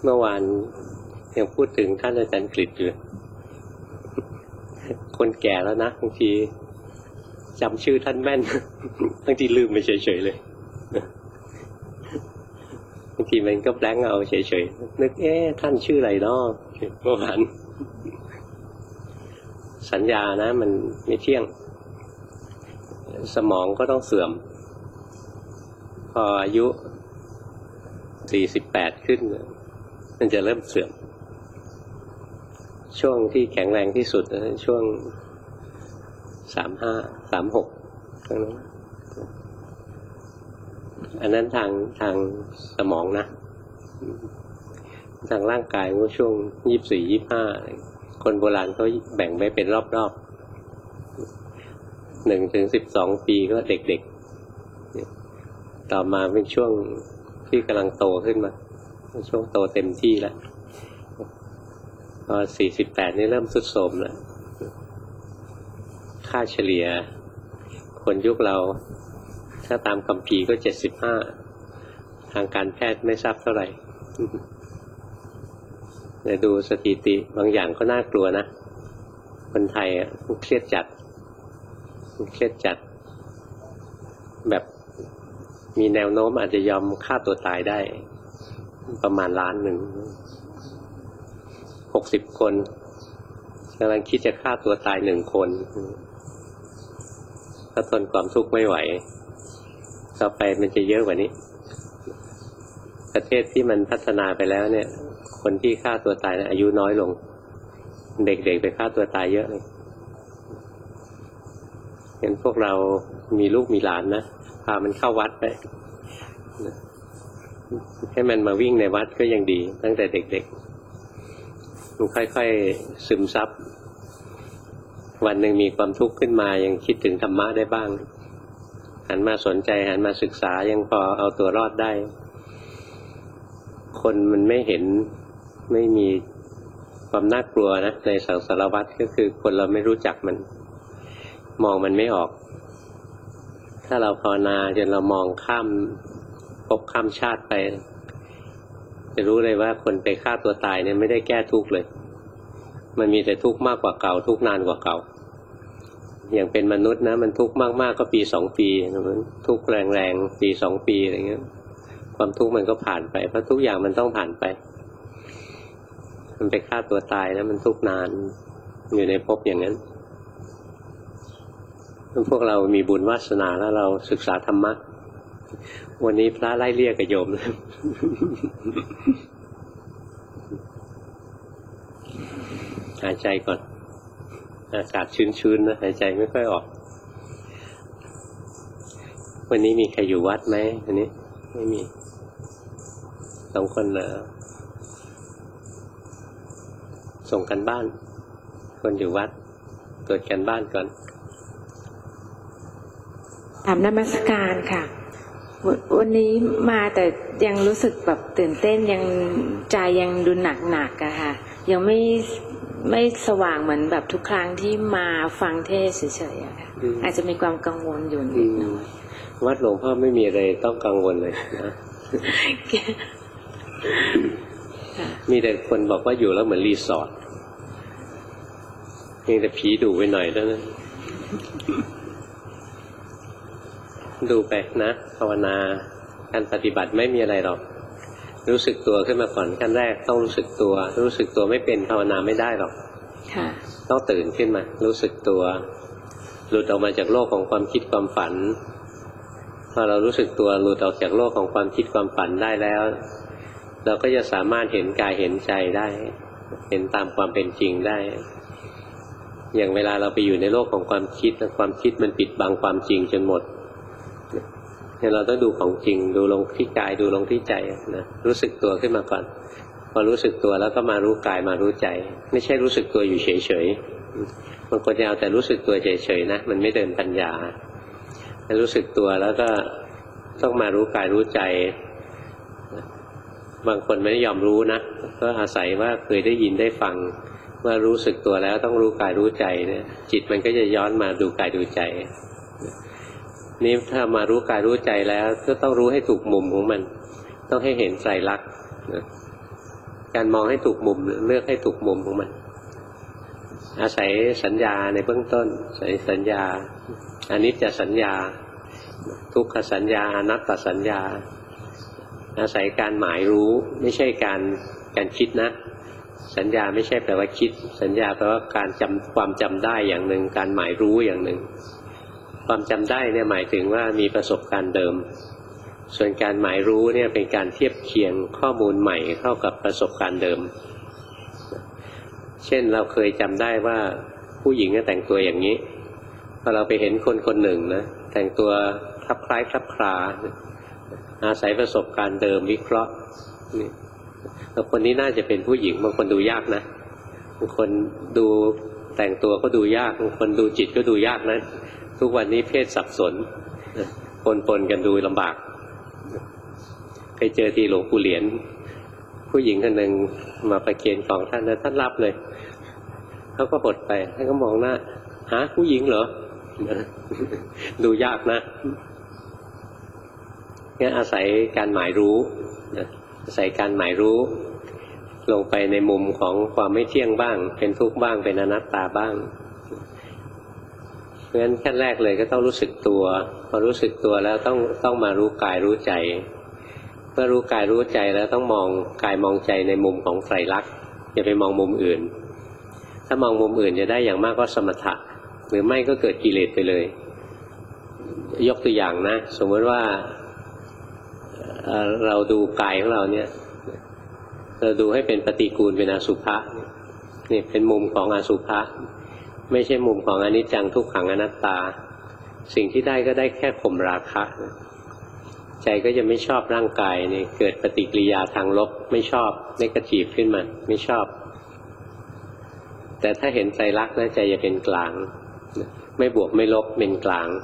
เมื่อวานยังพูดถึงท่านอาจารย์กฤษอยู่คนแก่แล้วนะบางทีจำชื่อท่านแม่นบางทีลืมไปเฉยๆเลยบางทีมันก็แบงค์เอาเฉยๆนึกท่านชื่ออะไรเนาะเมื่อวานสัญญานะมันไม่เที่ยงสมองก็ต้องเสื่อมพออายุ48ขึ้นมันจะเริ่มเสื่อมช่วงที่แข็งแรงที่สุดช่วง35 36ทั้งนั้นอันนั้นทางสมองนะทางร่างกายก็ช่วง24 25คนโบราณเขาแบ่งไว้เป็นรอบๆ1 ถึง 12 ปีก็เด็กๆต่อมาเป็นช่วงที่กำลังโตขึ้นมาช่วงโตเต็มที่แล้วพอ48นี่เริ่มทรุดโทรมแล้วค่าเฉลี่ยคนยุคเราถ้าตามคัมภีร์ก็75ทางการแพทย์ไม่ทราบเท่าไหร่แต่ดูสถิติบางอย่างก็น่ากลัวนะคนไทยเครียดจัดแบบมีแนวโน้มอาจจะยอมฆ่าตัวตายได้ประมาณ1 ล้าน60 คนกำลังคิดจะฆ่าตัวตาย1 คนถ้าทนความทุกข์ไม่ไหวต่อไปมันจะเยอะกว่านี้ประเทศที่มันพัฒนาไปแล้วเนี่ยคนที่ฆ่าตัวตายอายุน้อยลงเด็กๆไปฆ่าตัวตายเยอะเลยเห็นพวกเรามีลูกมีหลานนะพามันเข้าวัดไปให้มันมาวิ่งในวัดก็ยังดีตั้งแต่เด็กๆมันค่อยๆซึมซับวันหนึ่งมีความทุกข์ขึ้นมายังคิดถึงธรรมะได้บ้างหันมาสนใจหันมาศึกษายังพอเอาตัวรอดได้คนมันไม่เห็นไม่มีความน่ากลัวนะในสังสารวัฏก็คือคนเราไม่รู้จักมันมองมันไม่ออกถ้าเราภาวนาจนเรามองข้ามภพข้ามชาติไปจะรู้เลยว่าคนไปฆ่าตัวตายเนี่ยไม่ได้แก้ทุกข์เลยมันมีแต่ทุกข์มากกว่าเก่าทุกข์นานกว่าเก่าอย่างเป็นมนุษย์นะมันทุกข์มากๆก็ปี2 ปีทุกข์แรงๆปี2 ปีอะไรเงี้ยความทุกข์มันก็ผ่านไปเพราะทุกอย่างมันต้องผ่านไปมันไปฆ่าตัวตายแล้วมันทุกข์นานอยู่ในภพอย่างนั้นพวกเรามีบุญวาสนาแล้วเราศึกษาธรรมะวันนี้พระไล่เลี่ยกับโยมหายใจก่อนอากาศชื้นๆนะหายใจไม่ค่อยออกวันนี้มีใครอยู่วัดไหมวันนี้ไม่มี2 คนนะส่งกันบ้านคนอยู่วัดตรวจกันบ้านก่อนถามนมัสการค่ะวันนี้มาแต่ยังรู้สึกแบบตื่นเต้นยังใจยังดูหนักอะค่ะยังไม่สว่างเหมือนแบบทุกครั้งที่มาฟังเทศเฉยๆอะค่ะอาจจะมีความกังวลอยู่นิดหน่อยวัดหลวงพ่อไม่มีอะไรต้องกังวลเลยนะมีแต่คนบอกว่าอยู่แล้วเหมือนรีสอร์ทเพียงแต่ผีดุไปหน่อยเท่านั้นดูไปนะภาวนาการปฏิบัติไม่มีอะไรหรอกรู้สึกตัวขึ้นมาก่อนขั้นแรกต้องรู้สึกตัวรู้สึกตัวไม่เป็นภาวนาไม่ได้หรอกต้องตื่นขึ้นมารู้สึกตัวหลุดออกมาจากโลกของความคิดความฝันพอเรารู้สึกตัวหลุดออกจากโลกของความคิดความฝันได้แล้วเราก็จะสามารถเห็นกายเห็นใจได้เห็นตามความเป็นจริงได้อย่างเวลาเราไปอยู่ในโลกของความคิดความคิดมันปิดบังความจริงจนหมดเราต้องดูของจริงดูลงที่กายดูลงที่ใจนะรู้สึกตัวขึ้นมาก่อนพอรู้สึกตัวแล้วก็มารู้กายมารู้ใจไม่ใช่รู้สึกตัวอยู่เฉยๆบางคนจะเอาแต่รู้สึกตัวเฉยๆนะมันไม่เดินปัญญารู้สึกตัวแล้วก็ต้องมารู้กายรู้ใจบางคนไม่ได้ยอมรู้นะก็อาศัยว่าเคยได้ยินได้ฟังว่ารู้สึกตัวแล้วต้องรู้กายรู้ใจเนี่ยจิตมันก็จะย้อนมาดูกายดูใจนี่ถ้ามารู้กายรู้ใจแล้วก็ต้องรู้ให้ถูกมุมของมันต้องให้เห็นไตรลักษณ์การมองให้ถูกมุมเลือกให้ถูกมุมของมันอาศัยสัญญาในเบื้องต้นอาศัยสัญญาอนิจจสัญญาทุกขสัญญาอนัตตสัญญาอาศัยการหมายรู้ไม่ใช่การคิดนะสัญญาไม่ใช่แปลว่าคิดสัญญาแปลว่าการความจำได้อย่างหนึ่งการหมายรู้อย่างหนึ่งความจำได้เนี่ยหมายถึงว่ามีประสบการณ์เดิมส่วนการหมายรู้เนี่ยเป็นการเทียบเคียงข้อมูลใหม่เข้ากับประสบการณ์เดิมเช่นเราเคยจำได้ว่าผู้หญิงแต่งตัวอย่างนี้พอเราไปเห็นคนคนหนึ่งนะแต่งตัวคลับคล้ายคลับคลาอาศัยประสบการณ์เดิมวิเคราะห์นี่แล้วคนนี้น่าจะเป็นผู้หญิงบางคนดูยากนะบางคนดูแต่งตัวก็ดูยากบางคนดูจิตก็ดูยากนะทุกวันนี้เพศสับสนปนกันดูลำบากเคยเจอที่หลวงปู่เหรียญผู้หญิงคนหนึ่งมาประเคนของท่านแล้วท่านรับเลยเขาก็หดไปท่านก็มองหน้าหาผู้หญิงเหรอดูยากนะงั้นอาศัยการหมายรู้อาศัยการหมายรู้ลงไปในมุมของความไม่เที่ยงบ้างเป็นทุกข์บ้างเป็นอนัตตาบ้างเพราะฉะนั้นขั้นแรกเลยก็ต้องรู้สึกตัวพอรู้สึกตัวแล้วต้องมารู้กายรู้ใจเมื่อรู้กายรู้ใจแล้วต้องมองกายมองใจในมุมของไตรลักษณ์อย่าไปมองมุมอื่นถ้ามองมุมอื่นจะได้อย่างมากก็สมถะหรือไม่ก็เกิดกิเลสไปเลยยกตัวอย่างนะสมมติว่าเราดูกายของเราเนี่ยเราดูให้เป็นปฏิกูลเป็นอสุภะนี่เป็นมุมของอสุภะไม่ใช่มุมของอนิจจังทุกขังอนัตตาสิ่งที่ได้ก็ได้แค่ข่มราคะใจก็จะไม่ชอบร่างกายนี่เกิดปฏิกิริยาทางลบไม่ชอบเนกาทีฟขึ้นมาไม่ชอบแต่ถ้าเห็นไตรลักษณ์นะใจจะเป็นกลางไม่บวกไม่ลบเป็นกลาง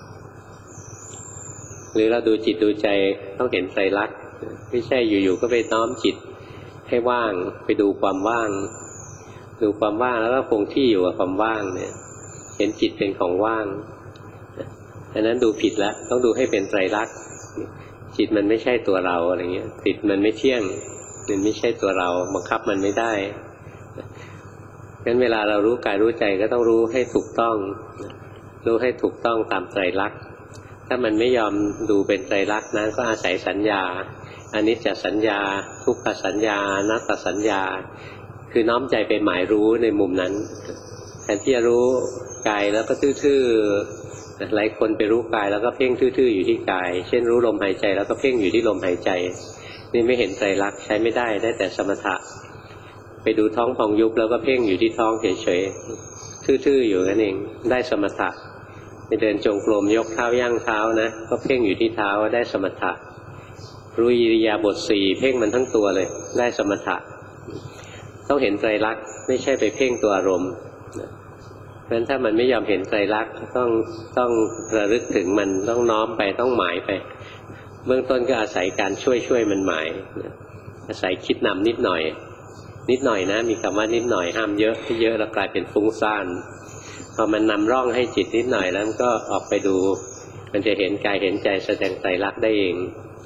หรือเราดูจิตดูใจต้องเห็นไตรลักษณ์ไม่ใช่อยู่ๆก็ไปน้อมจิตให้ว่างไปดูความว่างดูความว่างแล้วก็คงที่อยู่กับความว่างเนี่ยเห็นจิตเป็นของว่างอันนั้นดูผิดแล้วต้องดูให้เป็นไตรลักษณ์จิตมันไม่ใช่ตัวเราอะไรเงี้ยจิตมันไม่เที่ยงมันไม่ใช่ตัวเราบังคับมันไม่ได้งั้นเวลาเรารู้กายรู้ใจก็ต้องรู้ให้ถูกต้องรู้ให้ถูกต้องตามไตรลักษณ์ถ้ามันไม่ยอมดูเป็นไตรลักษณ์นั้นก็อาศัยสัญญาอนิจจสัญญาทุกขสัญญาอนัตตสัญญาคือน้อมใจไปหมายรู้ในมุมนั้นแทนที่จะรู้กายแล้วก็ทื่อๆหลายคนไปรู้กายแล้วก็เพ่งทื่อๆอยู่ที่กายเช่นรู้ลมหายใจแล้วก็เพ่งอยู่ที่ลมหายใจนี่ไม่เห็นไตรลักษณ์ใช้ไม่ได้แต่สมถะไปดูท้องพองยุบแล้วก็เพ่งอยู่ที่ท้องเฉยๆทื่อๆอยู่นั่นเองได้สมถะไปเดินจงกรมยกเท้าย่างเท้านะก็เพ่งอยู่ที่เท้าได้สมถะรู้อิริยาบถสี่เพ่งมันทั้งตัวเลยได้สมถะต้องเห็นไตรลักษณ์ไม่ใช่ไปเพ่งตัวอารมณ์เพราะฉะนั้นถ้ามันไม่ยอมเห็นไตรลักษณ์ต้องระลึกถึงมันต้องน้อมไปต้องหมายไปเบื้องต้นก็อาศัยการช่วยมันหมายอาศัยคิดนำนิดหน่อยนะมีคำว่านิดหน่อยห้ามเยอะที่เยอะแล้วกลายเป็นฟุ้งซ่านพอมันนำร่องให้จิตนิดหน่อยแล้วก็ออกไปดูมันจะเห็นกายเห็นใจแสดงไตรลักษณ์ได้เอง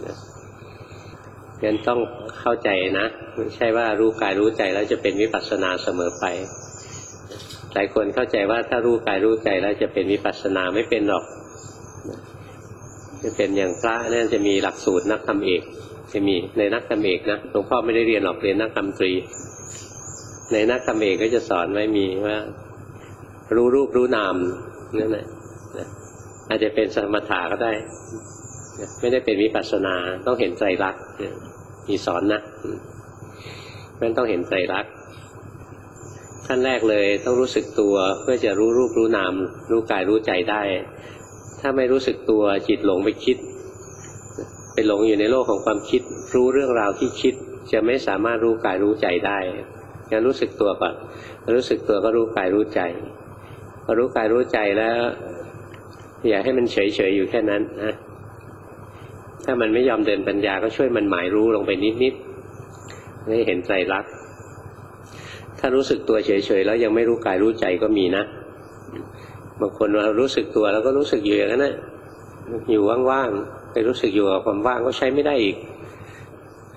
งั้นต้องเข้าใจนะไม่ใช่ว่ารู้กายรู้ใจแล้วจะเป็นวิปัสสนาเสมอไปหลายคนเข้าใจว่าถ้ารู้กายรู้ใจแล้วจะเป็นวิปัสสนาไม่เป็นหรอกจะเป็นอย่างพระนั่นจะมีหลักสูตรนักธรรมเอกจะมีในนักธรรมเอกนะหลวงพ่อไม่ได้เรียนหรอกเรียนนักธรรมตรีในนักธรรมเอกก็จะสอนไว้มีว่ารู้รูปรู้นามนั่นแหละอาจจะเป็นสมถะก็ได้ไม่ได้เป็นวิปัสสนาต้องเห็นไตรลักษณ์มีสอนนะมันต้องเห็นไตรลักษณ์ขั้นแรกเลยต้องรู้สึกตัวเพื่อจะรู้รูปรู้นามรู้กายรู้ใจได้ถ้าไม่รู้สึกตัวจิตหลงไปคิดไปหลงอยู่ในโลกของความคิดรู้เรื่องราวที่คิดจะไม่สามารถรู้กายรู้ใจได้งั้นรู้สึกตัวก่อนรู้สึกตัวก็รู้กายรู้ใจพอรู้กายรู้ใจแล้วอย่าให้มันเฉยๆอยู่แค่นั้นนะถ้ามันไม่ยอมเดินปัญญาก็ช่วยมันหมายรู้ลงไปนิดๆให้เห็นไตรลักษณ์ถ้ารู้สึกตัวเฉยๆแล้วยังไม่รู้กายรู้ใจก็มีนะบางคนเรารู้สึกตัวแล้วก็รู้สึกอยู่อย่างนั้นนะอยู่ว่างๆไปรู้สึกอยู่กับความว่างก็ใช้ไม่ได้อีก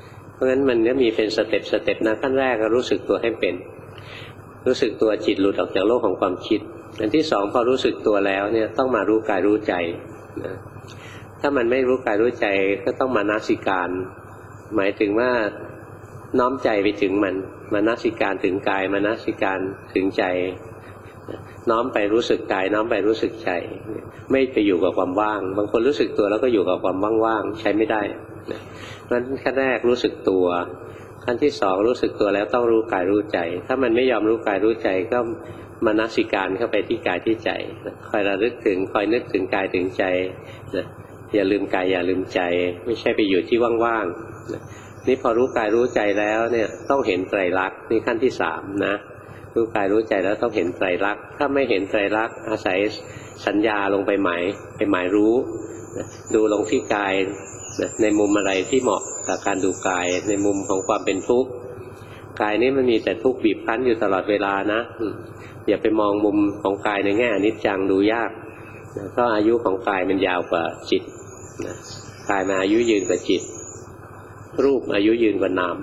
ราะงั้นมันก็มีเป็นสเต็ปนะขั้นแรกก็รู้สึกตัวให้เป็นรู้สึกตัวจิตหลุดออกจากโลกของความคิดอันที่สองพอรู้สึกตัวแล้วเนี่ยต้องมารู้กายรู้ใจนะถ้ามันไม่รู้กายรู้ใจก็ต้องมานาสิการหมายถึงว่าน้อมใจไปถึงมันมานาสิการถึงกายมานาสิการถึงใจน้อมไปรู้สึกกายน้อมไปรู้สึกใจไม่ไปอยู่กับความว่างบางคนรู้สึกตัวแล้วก็อยู่กับความว่างๆใช้ไม่ได้เพราะฉะนั้นขั้นแรกรู้สึกตัวขั้นที่สองรู้สึกตัวแล้วต้องรู้กายรู้ใจถ้ามันไม่ยอมรู้กายรู้ใจก็มานาสิการเข้าไปที่กายที่ใจคอยระลึกถึงคอยนึกถึงกายถึงใจนะอย่าลืมกายอย่าลืมใจไม่ใช่ไปอยู่ที่ว่างๆนี่พอรู้กายรู้ใจแล้วเนี่ยต้องเห็นไตรลักษณ์นี่ขั้นที่สามนะรู้กายรู้ใจแล้วต้องเห็นไตรลักษณ์ถ้าไม่เห็นไตรลักษณ์อาศัยสัญญาลงไปหมายรู้ดูลงที่กายในมุมอะไรที่เหมาะกับการดูกายในมุมของความเป็นทุกข์กายนี้มันมีแต่ทุกข์บีบคั้นอยู่ตลอดเวลานะอย่าไปมองมุมของกายในแง่อนิจจังดูยากเพราะอายุของกายมันยาวกว่าจิตกายมาอายุยืนกว่าจิตรูปอายุยืนกว่านาม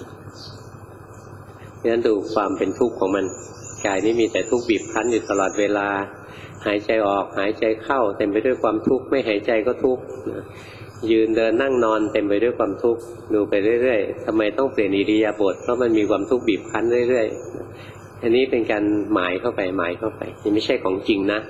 ดังนั้นดูความเป็นทุกข์ของมันกายนี้มีแต่ทุกข์บีบคั้นอยู่ตลอดเวลาหายใจออกหายใจเข้าเต็มไปด้วยความทุกข์ไม่หายใจก็ทุกข์ยืนเดินนั่งนอนเต็มไปด้วยความทุกข์ดูไปเรื่อยๆทำไมต้องเปลี่ยนอิริยาบถเพราะมันมีความทุกข์บีบคั้นเรื่อยๆอันนี้เป็นการหมายเข้าไปนี่ไม่ใช่ของจริงนะ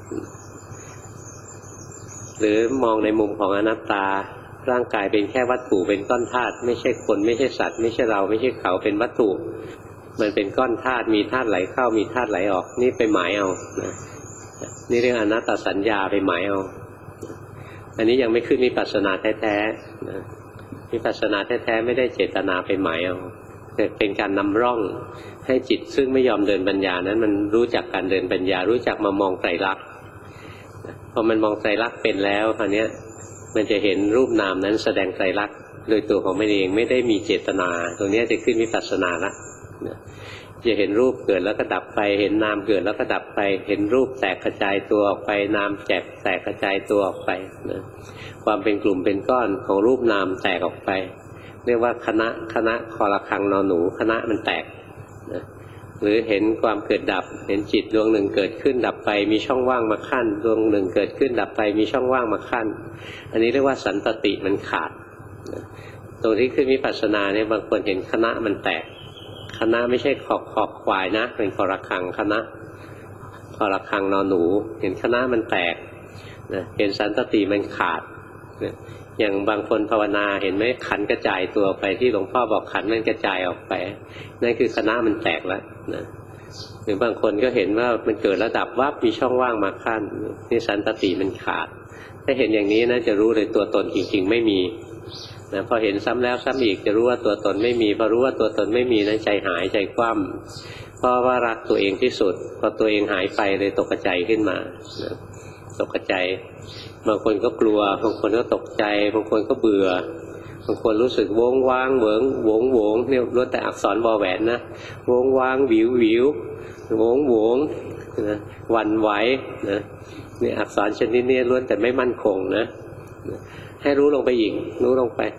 หรือมองในมุมของอนัตตาร่างกายเป็นแค่วัตถุเป็นก้อนธาตุไม่ใช่คนไม่ใช่สัตว์ไม่ใช่เราไม่ใช่เขาเป็นวัตถุมันเป็นก้อนธาตุมีธาตุไหลเข้ามีธาตุไหลออกนี่ไปหมายเอานะนี่เรียกอนัตตสัญญาไปหมายเอาอันนี้ยังไม่ขึ้นวิปัสสนาแท้ๆนะวิปัสสนาแท้ๆไม่ได้เจตนาไปหมายเอาแต่เป็นการนำร่องให้จิตซึ่งไม่ยอมเดินปัญญานั้นมันรู้จักการเดินปัญญารู้จักมามองไตรลักษณ์พอมันมองไตรลักษณ์เป็นแล้วคราวนี้มันจะเห็นรูปนามนั้นแสดงไตรลักษณ์โดยตัวของมันเองไม่ได้มีเจตนาตรงนี้จะขึ้นวิปัสสนาละจะเห็นรูปเกิดแล้วก็ดับไปเห็นนามเกิดแล้วก็ดับไปเห็นรูปแตกกระจายตัวออกไปนามแตกกระจายตัวออกไปนะความเป็นกลุ่มเป็นก้อนของรูปนามแตกออกไปเรียกว่าคณะคอระฆังนอนหนูคณะมันแตกนะหรือเห็นความเกิดดับเห็นจิตดวงหนึ่งเกิดขึ้นดับไปมีช่องว่างมาขั้นดวงหนึ่งเกิดขึ้นดับไปมีช่องว่างมาขั้นอันนี้เรียกว่าสันตติมันขาดนะตรงที่ขึ้นวิปัสสนาเนี่ยบางคนเห็นคณะมันแตกคณะไม่ใช่ขอบควายนะเป็นคอระฆังคณะคอระฆังนอนหนูเห็นคณะมันแตกนะเห็นสันตติมันขาดนะอย่างบางคนภาวนาเห็นไหมขันกระจายตัวไปที่หลวงพ่อบอกขันมันกระจายออกไปนั่นคือคณะมันแตกแล้วนะหรือบางคนก็เห็นว่ามันเกิดระดับวับมีช่องว่างมาขั้นนี่สันตติมันขาดถ้าเห็นอย่างนี้นะจะรู้เลยตัวตนจริงๆไม่มีนะพอเห็นซ้ำแล้วซ้ำอีกจะรู้ว่าตัวตนไม่มีพอรู้ว่าตัวตนไม่มีนะใจหายใจคว่ำเพราะว่ารักตัวเองที่สุดพอตัวเองหายไปเลยตกใจขึ้นมานะตกใจบางคนก็กลัวบางคนก็ตกใจบางคนก็เบื่อบางคนรู้สึกโวงว้างเหวิงโวงโวงเนี่ยล้วนแต่อักษรวอแหวนนะโวงว้างวิววิวโวงโวงนะวันไหวนะนี่อักษรชนิดนี้ล้วนแต่ไม่มั่นคงนะให้รู้ลงไปอีกรู้ลงไป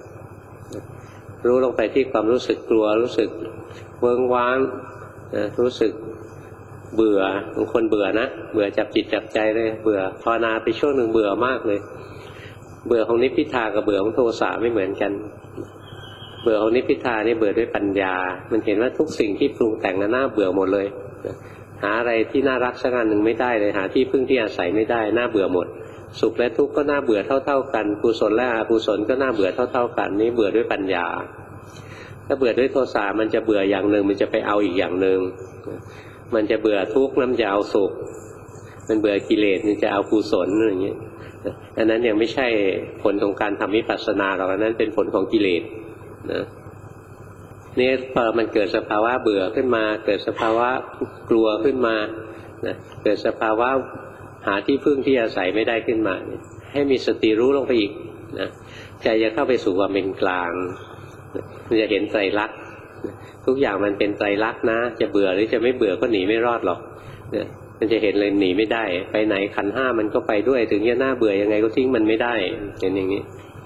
ที่ความรู้สึกกลัวรู้สึกเวิ้งว้างนะรู้สึกเบื่อบางคนเบื่อนะเบื่อจับจิตจับใจเลยเบื่อภาวนาไปช่วงหนึ่งเบื่อมากเลยเบื่อของนิพพิทากับเบื่อของโทสะไม่เหมือนกันเบื่อของนิพพิทานี่เบื่อด้วยปัญญามันเห็นว่าทุกสิ่งที่ปรุงแต่งน่าเบื่อหมดเลยหาอะไรที่น่ารักสักอันหนึ่งไม่ได้เลยหาที่พึ่งที่อาศัยไม่ได้น่าเบื่อหมดสุขและทุกข์ก็น่าเบื่อเท่าๆกันกุศลและอกุศลก็น่าเบื่อเท่าๆกันนี่เบื่อด้วยปัญญาถ้าเบื่อด้วยโทสะมันจะเบื่ออย่างหนึ่งมันจะไปเอาอีกอย่างหนึ่งมันจะเบื่อทุกข์แล้วมันจะเอาสุขมันเบื่อกิเลสมันจะเอากุศลอย่างนี้อันนั้นยังไม่ใช่ผลของการทำวิปัสสนาหรอกอันนั้นเป็นผลของกิเลสนะนี่พอมันเกิดสภาวะเบื่อขึ้นมาเกิดสภาวะกลัวขึ้นมานะเกิดสภาวะหาที่พึ่งที่อาศัยไม่ได้ขึ้นมาให้มีสติรู้ลงไปอีกนะใจจะเข้าไปสู่ความเป็นกลางมันจะเห็นไตรลักษณ์ทุกอย่างมันเป็นไตรลักษณ์นะจะเบื่อหรือจะไม่เบื่อก็หนีไม่รอดหรอกเนี่ยมันจะเห็นเลยหนีไม่ได้ไปไหนขันธ์ห้ามันก็ไปด้วยถึงจะน่าเบื่อยังไงก็ทิ้งมันไม่ได้เห็นอย่างนี้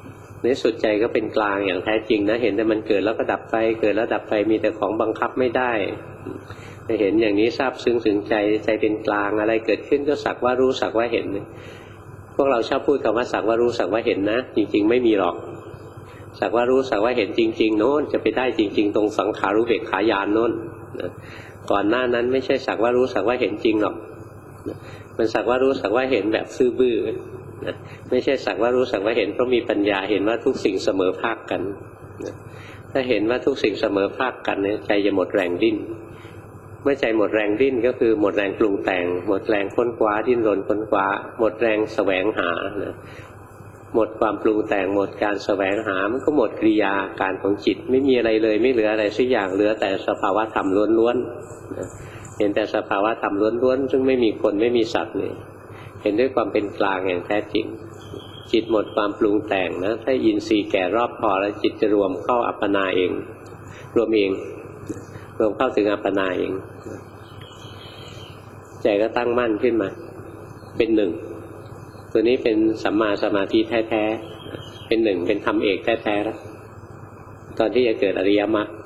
ในสุดใจก็เป็นกลางอย่างแท้จริงนะเห็นแต่มันเกิดแล้วก็ดับไปเกิดแล้วดับไปมีแต่ของบังคับไม่ได้เห็นอย่างนี้ทราบซึ้งถึงใจใจเป็นกลางอะไรเกิดขึ้นก็สักว่ารู้สักว่าเห็นพวกเราชอบพูดคำว่าสักว่ารู้สักว่าเห็นนะจริงๆไม่มีหรอกสักว่ารู้สักว่าเห็นจริงๆโน้นจะไปได้จริงๆตรงสังขารุเบกขาญาณโน้นก่อนหน้านั้นไม่ใช่สักว่ารู้สักว่าเห็นจริงหรอกมันสักว่ารู้สักว่าเห็นแบบซื่อบื้อไม่ใช่สักว่ารู้สักว่าเห็นเพราะมีปัญญาเห็นว่าทุกสิ่งเสมอภาคกันถ้าเห็นว่าทุกสิ่งเสมอภาคกันเนี่ยใจจะหมดแรงดิ้นเมื่อใจหมดแรงดิ้นก็คือหมดแรงปรุงแต่งหมดแรงค้นคว้าดิ้นรนค้นคว้าหมดแรงแสวงหาหมดความปรุงแต่งหมดการแสวงหามันก็หมดกิริยาการของจิตไม่มีอะไรเลยไม่เหลืออะไรสักอย่างเหลือแต่สภาวะธรรมล้วนๆเห็นแต่สภาวะธรรมล้วนๆซึ่งไม่มีคนไม่มีสัตว์เลยเห็นด้วยความเป็นกลางอย่างแท้จริงจิตหมดความปรุงแต่งนะถ้าอินทรีย์แก่รอบพอแล้วจิตจะรวมเข้าอัปปนาเองรวมเองรวมเข้าถึงอัปปนาเองใจก็ตั้งมั่นขึ้นมาเป็นหนึ่งตัวนี้เป็นสัมมาสมาธิแท้ๆเป็นหนึ่งเป็นธรรมเอกแท้ๆแล้วตอนที่จะเกิดอริยมรรค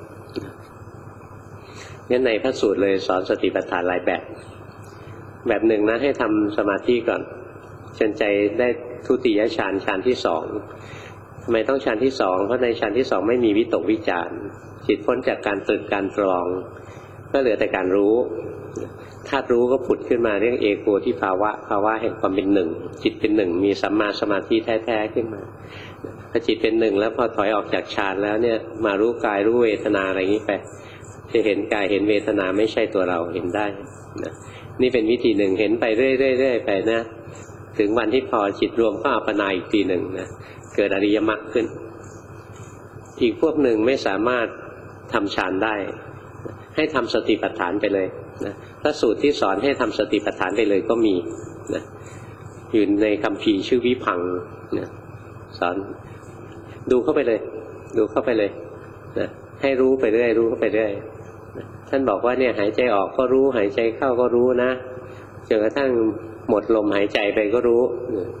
งั้นในพระสูตรเลยสอนสติปัฏฐานหลายแบบหนึ่งนะให้ทำสมาธิก่อนจนใจได้ทุติยฌานฌานที่สองทำไมต้องฌานที่สองเพราะในฌานที่สองไม่มีวิตกวิจารจิตพ้นจากการตรึกการตรองก็เหลือแต่การรู้ธาตุรู้ก็ผุดขึ้นมาเรียกเอโกที่ภาวะแห่งความเป็นหนึ่งจิตเป็นหนึ่งมีสัมมาสมาธิแท้ๆขึ้นมาพอจิตเป็นหนึ่งแล้วพอถอยออกจากฌานแล้วเนี่ยมารู้กายรู้เวทนาอะไรอย่างนี้ไปจะเห็นกายเห็นเวทนาไม่ใช่ตัวเราเห็นได้นะนี่เป็นวิธีหนึ่งเห็นไปเรื่อยๆไปนะถึงวันที่พอจิตรวมเข้าอัปปนาอีกทีหนึ่งนะเกิดอริยมรรคขึ้นอีกพวกหนึ่งไม่สามารถทำฌานได้ให้ทำสติปัฏฐานไปเลยนะพระสูตรที่สอนให้ทำสติปัฏฐานไปเลยก็มีนะอยู่ในคัมภีร์ชื่อวิพังค์นะสอนดูเข้าไปเลยดูเข้าไปเลยนะให้รู้ไปเรื่อยรู้เข้าไปเรื่อยนะท่านบอกว่าเนี่ยหายใจออกก็รู้หายใจเข้าก็รู้นะจนกระทั่งหมดลมหายใจไปก็รู้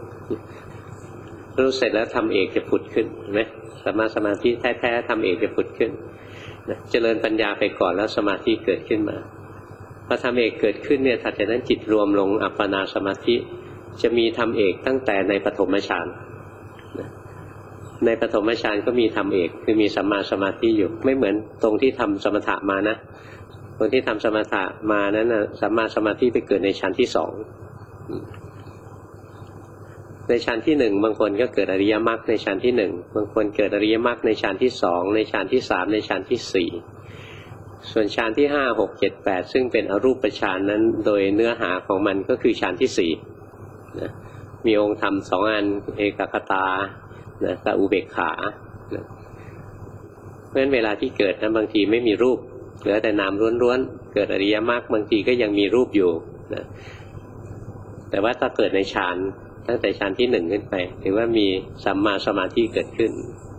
รู้เสร็จแล้วทำเอกจะผุดขึ้นเห็นไหมสัมมาสมาธิแท้ๆทำเอกจะผุดขึ้นเจริญปัญญาไปก่อนแล้วสมาธิเกิดขึ้นมาพอทำเอกเกิดขึ้นเนี่ยถัดจากนั้นจิตรวมลงอัปปนาสมาธิจะมีทำเอกตั้งแต่ในปฐมฌานในปฐมฌานก็มีทำเอกคือมีสัมมาสมาธิอยู่ไม่เหมือนตรงที่ทำสมถะมานะตรงที่ทำสมถะมานั้นนะสัมมาสมาธิไปเกิดในฌานที่สองในฌานที่หนึ่งบางคนก็เกิดอริยมรรคในฌานที่หนึ่งบางคนเกิดอริยมรรคในฌานที่สองในฌานที่สามในฌานที่สี่ส่วนฌานที่ห้าหกเจ็ดแปดซึ่งเป็นอรูปฌานนั้นโดยเนื้อหาของมันก็คือฌานที่สี่นะมีองค์ธรรมสองอันเอกคตานะกับอุเบกขานะเพราะฉะนั้นเวลาที่เกิดนะบางทีไม่มีรูปเหลือแต่นามล้วนๆเกิดอริยมรรคบางทีก็ยังมีรูปอยู่นะแต่ว่าถ้าเกิดในฌานตั้งแต่ฌานที่หนึ่งขึ้นไปถือว่ามีสัมมาสมาธิเกิดขึ้น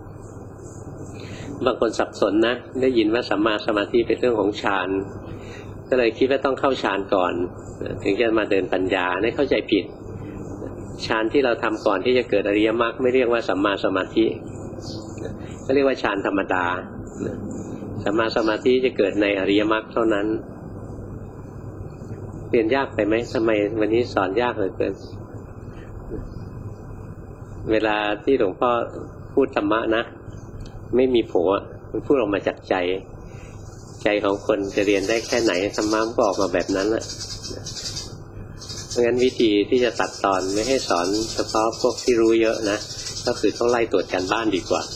บางคนสับสนนะได้ยินว่าสัมมาสมาธิเป็นเรื่องของฌานก็เลยคิดว่าต้องเข้าฌานก่อนถึงจะมาเดินปัญญาได้เข้าใจผิดฌานที่เราทำก่อนที่จะเกิดอริยมรรคไม่เรียกว่าสัมมาสมาธิก็เรียกว่าฌานธรรมดาสัมมาสมาธิจะเกิดในอริยมรรคเท่านั้นเรียนยากไปไหมทำไมวันนี้สอนยากเหลือเกินเวลาที่หลวงพ่อพูดธรรมะนะไม่มีโผมันพูดออกมาจากใจของคนจะเรียนได้แค่ไหนธรรมะมันก็ออกมาแบบนั้นแหละเพราะงั้นวิธีที่จะตัดตอนไม่ให้สอนเฉพาะพวกที่รู้เยอะนะก็คือต้องไล่ตรวจการบ้านดีกว่า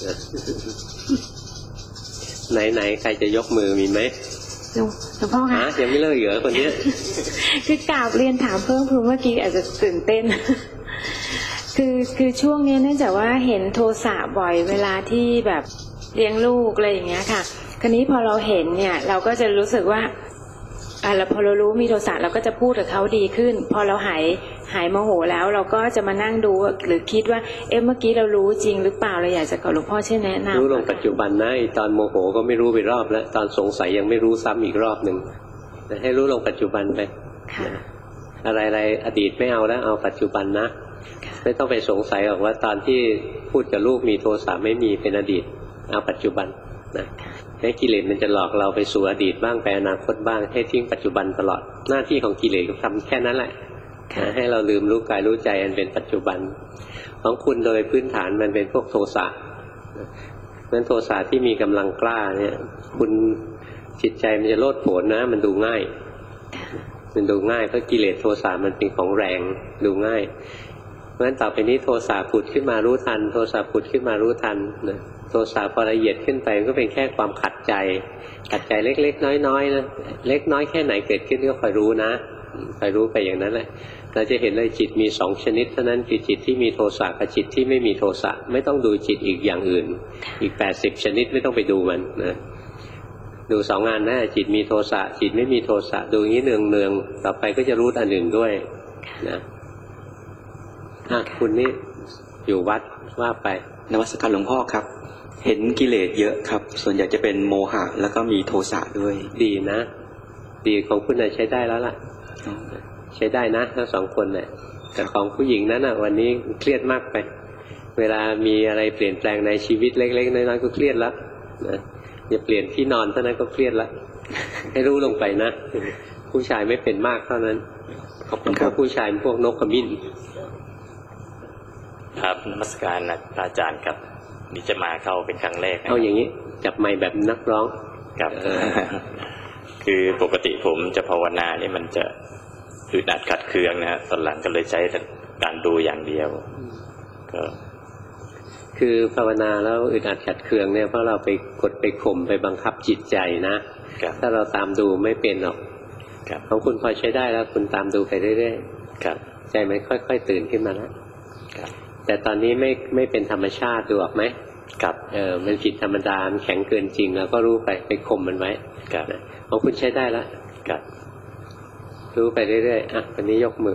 ไหนใครจะยกมือมีไหมหลวงพ่อคะยังไม่เลิกเหรอคนนี้คือกราบเรียนถามเพิ่มเมื่อกี้อาจจะตื่นเต้นคือช่วงนี้เนื่องจากว่าเห็นโทสะบ่อยเวลาที่แบบเลี้ยงลูกอะไรอย่างเงี้ยค่ะคราวนี้พอเราเห็นเนี่ยเราก็จะรู้สึกว่าแล้วพอเรารู้มีโทสะเราก็จะพูดกับเขาดีขึ้นพอเราหายโมโหแล้วเราก็จะมานั่งดูหรือคิดว่าเมื่อกี้เรารู้จริงหรือเปล่าเราอยากจะขอหลวงพ่อช่วยแนะนำรู้ลงปัจจุบันนะตอนโมโหก็ไม่รู้ไปรอบแล้วตอนสงสัยยังไม่รู้ซ้ำอีกรอบหนึ่งให้รู้ลงปัจจุบันไปอะไรอดีตไม่เอาแล้วเอาปัจจุบันนะไม่ต้องไปสงสัยหรอกว่าตอนที่พูดกับลูกมีโทสะไม่มีเป็นอดีตเอาปัจจุบันนะแม้กิเลสมันจะหลอกเราไปสู่อดีตบ้างไปอนาคตบ้างให้ทิ้งปัจจุบันตลอดหน้าที่ของกิเลสก็ทำแค่นั้นแหละให้เราลืมรู้กายรู้ใจอันเป็นปัจจุบันของคุณโดยพื้นฐานมันเป็นพวกโทสะนั้นโทสะที่มีกำลังกล้าเนี่ยคุณจิตใจมันจะโลดโผนนะมันดูง่ายมันดูง่ายเพราะกิเลสโทสะมันเป็นของแรงดูง่ายเพราะฉะนั้นต่อไปนี้โทสะผุดขึ้นมารู้ทันโทสะผุดขึ้นมารู้ทันนะโทสะพอละเอียดขึ้นไปก็เป็นแค่ความขัดใจเล็กๆน้อยๆนะเล็กน้อยแค่ไหนเกิดขึ้นก็คอยรู้นะคอยรู้ไปอย่างนั้นแหละเราจะเห็นเลยจิตมี2ชนิดเท่านั้นคือจิตที่มีโทสะกับจิตที่ไม่มีโทสะไม่ต้องดูจิตอีกอย่างอื่นอีก80ชนิดไม่ต้องไปดูมันนะดู2งานนะจิตมีโทสะจิตไม่มีโทสะดูอย่างนี้เนืองๆต่อไปก็จะรู้อันอื่นด้วยนะคุณนี่อยู่วัดว่าไปนมัสการหลวงพ่อครับเห็นกิเลสเยอะครับส่วนใหญ่จะเป็นโมหะแล้วก็มีโทสะด้วยดีนะดีของคุณใช้ได้แล้วล่ะใช้ได้นะทั้ง2คนเนี่ยแต่ของผู้หญิงนั้นวันนี้เครียดมากไปเวลามีอะไรเปลี่ยนแปลงในชีวิตเล็กๆน้อยๆก็เครียดแล้วนะอย่าเปลี่ยนที่นอนเท่านั้นก็เครียดแล้วให้รู้ลงไปนะผู้ชายไม่เป็นมากเท่านั้นขอบคุณครับผู้ชายพวกนกขมิ้นครับนมัสการอาจารย์ครับนี่จะมาเข้าเป็นครั้งแรกเอาอย่างนี้จับไมค์แบบนักร้องครับคือปกติผมจะภาวนานี่มันจะอึดอัดขัดเคืองนะตอนหลังก็เลยใช้การดูอย่างเดียวก็คือภาวนาแล้วอึดอัดขัดเคืองเนี่ยเพราะเราไปกดไปข่มไปบังคับจิตใจนะถ้าเราตามดูไม่เป็นหรอกของคุณพอใช้ได้แล้วคุณตามดูไปเรื่อยๆใจมันค่อยๆตื่นขึ้นมาแล้วแต่ตอนนี้ไม่เป็นธรรมชาติดูออกไหมมันผิดธรรมดามันแข็งเกินจริงแล้วก็รู้ไปข่มมันไว้ของคุณใช้ได้แล้วรู้ไปเรื่อยๆวันนี้ยกมื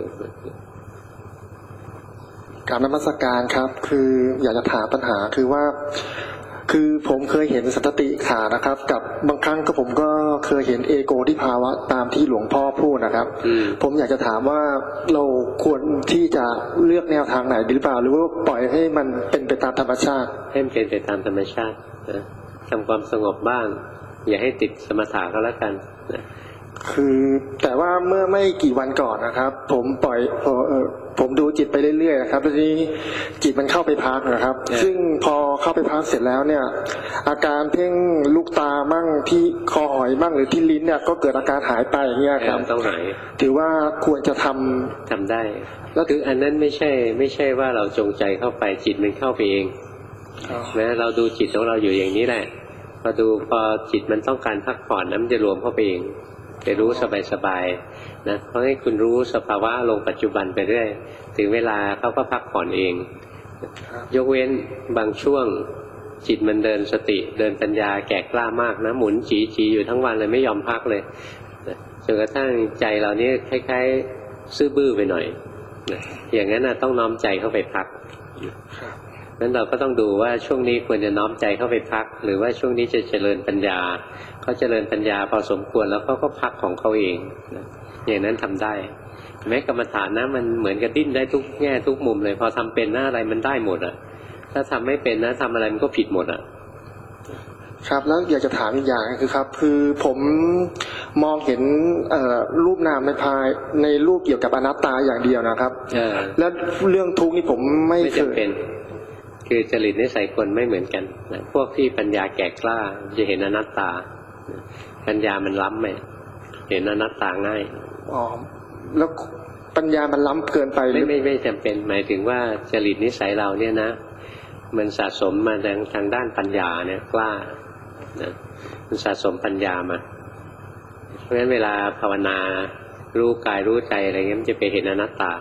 อกราบนมัสการครับคืออยากจะถามปัญหาคือว่าคือผมเคยเห็นสันตติขานะครับกับบางครั้งก็ผมก็เคยเห็นเอโกที่ภาวะตามที่หลวงพ่อพูดนะครับผมอยากจะถามว่าเราควรที่จะเลือกแนวทางไหนหรือเปล่าหรือว่าปล่อยให้มันเป็นไปตามธรรมชาติให้มันเป็นไปตามธรรมชาตินะทำความสงบบ้างอย่าให้ติดสมถะก็แล้วกันนะคือแต่ว่าเมื่อไม่กี่วันก่อนนะครับผมปล่อยผมดูจิตไปเรื่อยๆนะครับทีนี้จิตมันเข้าไปพักนะครับซึ่งพอเข้าไปพักเสร็จแล้วเนี่ยอาการเพ่งลูกตามั่งที่คอหอยมั่งหรือที่ลิ้นเนี่ยก็เกิดอาการหายไปอย่างเงี้ยครับต้องหายถือว่าควรจะทำได้แล้วคืออันนั้นไม่ใช่ว่าเราจงใจเข้าไปจิตมันเข้าไปเองนะเราดูจิตของเราอยู่อย่างนี้แหละพอจิตมันต้องการพักผ่อนนั้นมันจะรวมเข้าไปเองไปรู้สบายๆนะเพราะให้คุณรู้สภาวะลงปัจจุบันไปเรื่อยถึงเวลาเขาก็พักผ่อนเองยกเว้นบางช่วงจิตมันเดินสติเดินปัญญาแก่กล้ามากนะหมุนจีอยู่ทั้งวันเลยไม่ยอมพักเลยจนกระทั่งใจเรานี่คล้ายๆซื่อบื้อไปหน่อยอย่างนั้นต้องน้อมใจเข้าไปพักนั้นเราก็ต้องดูว่าช่วงนี้ควรจะน้อมใจเข้าไปพักหรือว่าช่วงนี้จะเจริญปัญญาเขาเจริญปัญญาพอสมควรแล้วเขาก็พักของเขาเองอย่างนั้นทำได้แม้กรรมฐานนะมันเหมือนกับดิ้นได้ทุกแง่ทุกมุมเลยพอทำเป็นหน้าอะไรมันได้หมดถ้าทำไม่เป็นนะทำอะไรมันก็ผิดหมดครับแล้วอยากจะถามอีกอย่างคือครับคือผมมองเห็นรูปนามในรูปเกี่ยวกับอนัตตาอย่างเดียวนะครับแล้วเรื่องทุกข์นี่ผมไม่เคยเป็นคือจริตนิสัยคนไม่เหมือนกันนะพวกที่ปัญญาแก่กล้าจะเห็นอนัตตาปัญญามันล้ำไปเห็นอนัตตาง่ายแล้วปัญญามันล้ำเกินไปไม่จำเป็นหมายถึงว่าจริตนิสัยเราเนี่ยนะมันสะสมมาทางด้านปัญญาเนี่ยกล้านะมันสะสมปัญญามาเพราะฉะนั้นเวลาภาวนารู้กายรู้ใจอะไรเงี้ยมันจะไปเห็นอนัตตา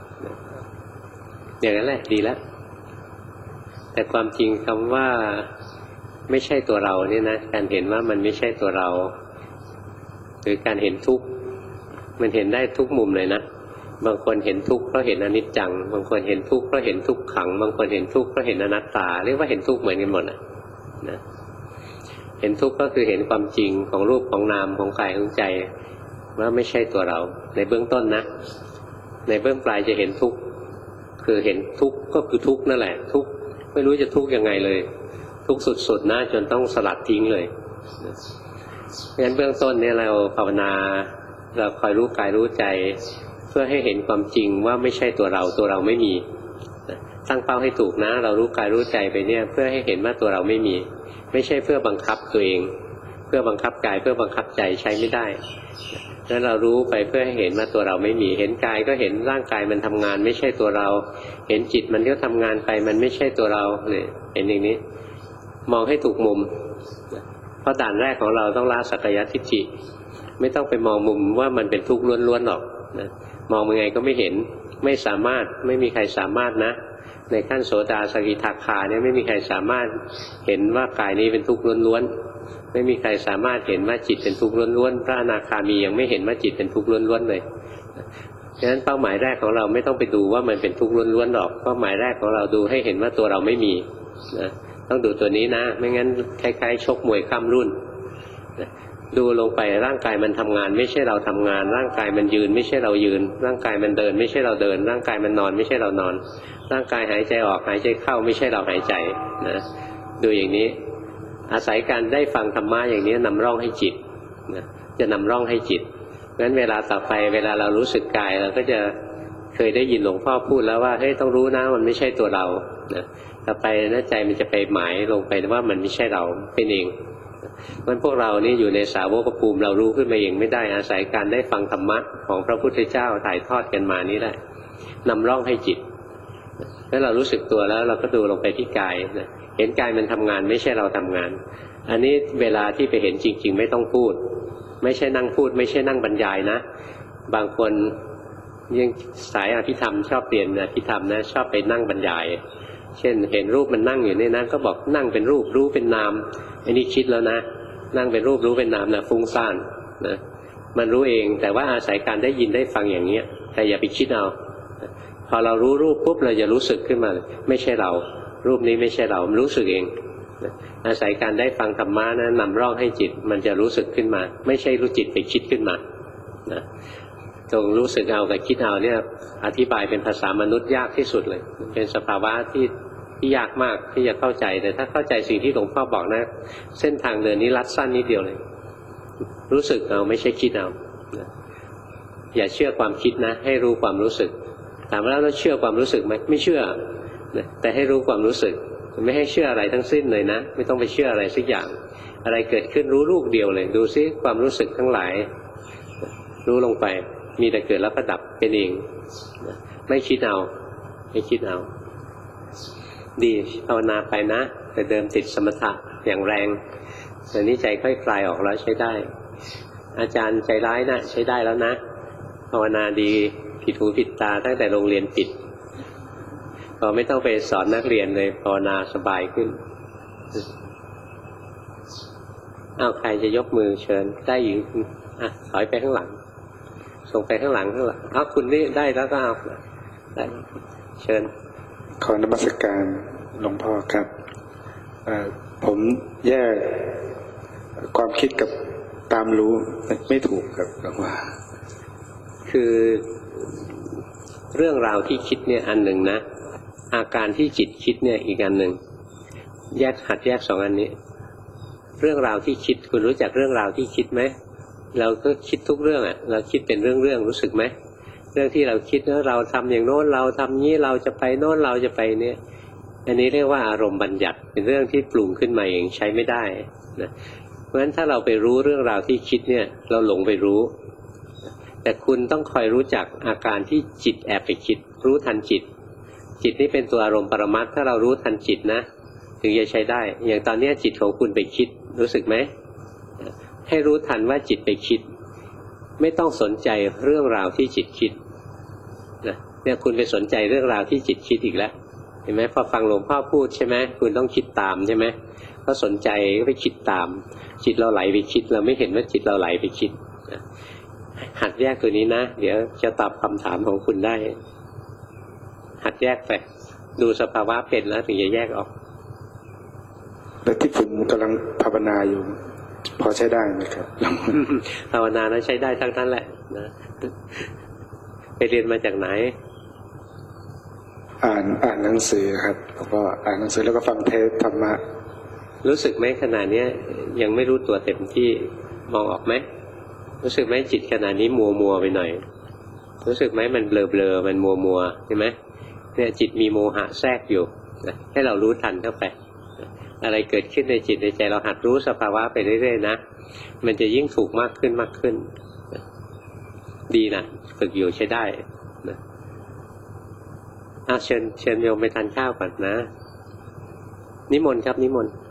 อย่างนั้นแหละดีแล้วแต่ความจริงคำว่าไม่ใช่ตัวเราเนี่ยนะการเห็นว่ามันไม่ใช่ตัวเราหรือการเห็นทุกข์มันเห็นได้ทุกมุมเลยนะบางคนเห็นทุกข์เพราะเห็นอนิจจังบางคนเห็นทุกข์เพราะเห็นทุกขังบางคนเห็นทุกข์เพราะเห็นอนัตตาเรียกว่าเห็นทุกข์เหมือนกันหมดนะเห็นทุกข์ก็คือเห็นความจริงของรูปของนามของกายของใจว่าไม่ใช่ตัวเราในเบื้องต้นนะในเบื้องปลายจะเห็นทุกข์คือเห็นทุกข์ก็คือทุกข์นั่นแหละทุกข์ไม่รู้จะทุกข์ยังไงเลยทุกข์สุดๆนะจนต้องสลัดทิ้งเลยงั้นเบื้องต้นเนี่ยเราภาวนาเราคอยรู้กายรู้ใจเพื่อให้เห็นความจริงว่าไม่ใช่ตัวเราไม่มีตั้งเป้าให้ถูกนะเรารู้กายรู้ใจไปเนี่ยเพื่อให้เห็นว่าตัวเราไม่มีไม่ใช่เพื่อบังคับตัวเองเพื่อบังคับกายเพื่อบังคับใจใช้ไม่ได้แล้วเรารู้ไปเพื่อให้เห็นว่าตัวเราไม่มีเห็นกายก็เห็นร่างกายมันทำงานไม่ใช่ตัวเราเห็นจิตมันก็ทำงานไปมันไม่ใช่ตัวเราเนี่ยเห็นอย่างนี้มองให้ถูกมุมเพราะด่านแรกของเราต้องละสักกายทิฏฐิไม่ต้องไปมองมุมว่ามันเป็นทุกข์ล้วนๆหรอกนะมองยังไงก็ไม่เห็นไม่สามารถไม่มีใครสามารถนะในขั้นโสดาสกิทาคาเนี่ยไม่มีใครสามารถเห็นว่ากายนี้เป็นทุกข์ล้วนๆไม่มีใครสามารถเห็นว่าจิตเป็นทุกข์ล้วนๆพระอนาคามียังไม่เห็นว่าจิตเป็นทุกข์ล้วนๆเลยฉะนั้นเป้าหมายแรกของเราไม่ต้องไปดูว่ามันเป็นทุกข์ล้วนๆหรอกเป้าหมายแรกของเราดูให้เห็นว่าตัวเราไม่มีนะต้องดูตัวนี้นะไม่งั้นคล้ายๆชกมวยข้ามรุ่นนะดูลงไปร่างกายมันทำงานไม่ใช่เราทำงานร่างกายมันยืนไม่ใช่เรายืนร่างกายมันเดินไม่ใช่เราเดินร่างกายมันนอนไม่ใช่เรานอนร่างกายหายใจออกหายใจเข้าไม่ใช่เราหายใจนะดูอย่างนี้อาศัยการได้ฟังธรรมะอย่างนี้นำร่องให้จิตนะจะนำร่องให้จิตงั้นเวลาต่อไปเวลาเรารู้สึกกายเราก็จะเคยได้ยินหลวงพ่อพูดแล้วว่าเฮ้ยต้องรู้นะมันไม่ใช่ตัวเรานะต่อไปนะใจมันจะไปหมายลงไปว่ามันไม่ใช่เราเป็นเองมันพวกเรานี่อยู่ในสาวกภูมิเรารู้ขึ้นมาเองไม่ได้อาศัยการได้ฟังธรรมะของพระพุทธเจ้าถ่ายทอดกันมานี่แหละนำร่องให้จิตแล้วเรารู้สึกตัวแล้วเราก็ดูลงไปที่กายนะเห็นกายมันทำงานไม่ใช่เราทำงานอันนี้เวลาที่ไปเห็นจริงๆไม่ต้องพูดไม่ใช่นั่งพูดไม่ใช่นั่งบรรยายนะบางคนยังสายอภิธรรมชอบเรียนอภิธรรมนะชอบไปนั่งบรรยายเช่นเห็นรูปมันนั่งอยู่นี่นะก็บอกนั่งเป็นรูปรู้เป็นนามอันนี้คิดแล้วนะนั่งเป็นรูปรู้เป็นนามนะฟุ้งซ่านนะมันรู้เองแต่ว่าอาศัยการได้ยินได้ฟังอย่างเนี้ยแต่อย่าไปคิดเอาพอเรารู้รูปปุ๊บเราจะรู้สึกขึ้นมาไม่ใช่เรารูปนี้ไม่ใช่เรามันรู้สึกเองอาศัยการได้ฟังธรรมะนะนำร่องให้จิตมันจะรู้สึกขึ้นมาไม่ใช่รู้จิตไปคิดขึ้นมานะตรงรู้สึกเอากับคิดเอาเนี่ยอธิบายเป็นภาษามนุษย์ยากที่สุดเลยเป็นสภาวะที่ยากมากที่จะเข้าใจแต่ถ้าเข้าใจสิ่งที่หลวงพ่อบอกนะเส้นทางเดินนี้ลัดสั้นนิดเดียวเลยรู้สึกเอาไม่ใช่คิดเอาอย่าเชื่อความคิดนะให้รู้ความรู้สึกถามว่าแล้วเชื่อความรู้สึกไหมไม่เชื่อแต่ให้รู้ความรู้สึกไม่ให้เชื่ออะไรทั้งสิ้นเลยนะไม่ต้องไปเชื่ออะไรสักอย่างอะไรเกิดขึ้นรู้ลูกเดียวเลยดูซิความรู้สึกทั้งหลายรู้ลงไปมีแต่เกิดแล้วก็ดับเป็นเองไม่คิดเอาไม่คิดเอาดีภาวนาไปนะแต่เดิมติดสมถะอย่างแรงแต่นี้ใจค่อยคลายออกแล้วใช้ได้อาจารย์ใจร้ายนะใช้ได้แล้วนะภาวนาดีผิดหูผิดตาตั้งแต่โรงเรียนปิดพอไม่ต้องไปสอนนักเรียนเลยภาวนาสบายขึ้นอ้าวใครจะยกมือเชิญได้อยู่อ่ะถอยไปข้างหลังส่งไปข้างหลังเอาคุณนี่ได้แล้วก็เอาได้เชิญขอนมัสการหลวงพ่อครับผมแยกความคิดกับตามรู้ไม่ถูกครับหลวงพ่อคือเรื่องราวที่คิดเนี่ยอันหนึ่งนะอาการที่จิตคิดเนี่ยอีกอันหนึ่งหัดแยกสองอันนี้เรื่องราวที่คิดคุณรู้จักเรื่องราวที่คิดไหมเราก็คิดทุกเรื่องอ่ะเราคิดเป็นเรื่องรู้สึกไหมเรื่องที่เราคิดว่าเราทำอย่างโน้นเราทำนี้เราจะไปโน้นเราจะไปเนี่ยอันนี้เรียกว่าอารมณ์บัญญัติเป็นเรื่องที่ปรุงขึ้นมาเองใช้ไม่ได้นะเพราะฉะนั้นถ้าเราไปรู้เรื่องราวที่คิดเนี่ยเราหลงไปรู้แต่คุณต้องคอยรู้จักอาการที่จิตแอบไปคิดรู้ทันจิตจิตนี่เป็นตัวอารมณ์ปรมัตถ์ถ้าเรารู้ทันจิตนะถึงจะใช้ได้อย่างตอนนี้จิตของคุณไปคิดรู้สึกไหมให้รู้ทันว่าจิตไปคิดไม่ต้องสนใจเรื่องราวที่จิตคิดนะเนี่ยคุณไปสนใจเรื่องราวที่จิตคิดอีกแล้วเห็นไหมพอฟังหลวงพ่อพูดใช่ไหมคุณต้องคิดตามใช่ไหมก็สนใจก็ไปคิดตามจิตเราไหลไปคิดเราไม่เห็นว่าจิตเราไหลไปคิดนะหัดแยกตัวนี้นะเดี๋ยวจะตอบคำถามของคุณได้หัดแยกไปดูสภาวะเป็นแล้วถึงจะแยกออกและที่ผมกำลังภาวนาอยู่พอใช้ได้ไหมครับภาวนานั้นใช้ได้ทั้งนั้นแหละนะไปเรียนมาจากไหนอ่านหนังสือครับแล้วก็อ่านหนังสือแล้วก็ฟังเทศธรรมะรู้สึกไหมขณะเนี้ยยังไม่รู้ตัวเต็มที่มองออกไหมรู้สึกไหมจิตขณะนี้มัวไปหน่อยรู้สึกไหมมันเบลอมันมัวเห็นไหมเนี่ยจิตมีโมหะแทรกอยู่นะให้เรารู้ทันเข้าไปอะไรเกิดขึ้นในจิตในใจเราหัดรู้สภาวะไปเรื่อยๆนะมันจะยิ่งถูกมากขึ้นดีนะฝึกอยู่ใช้ได้นะเชิญโยมไปทานข้าวก่อนนะนิมนต์ครับนิมนต์